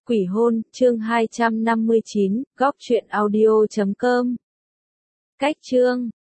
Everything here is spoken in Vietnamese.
Quỷ hôn, chương 259, góc truyện audio.com. Cách chương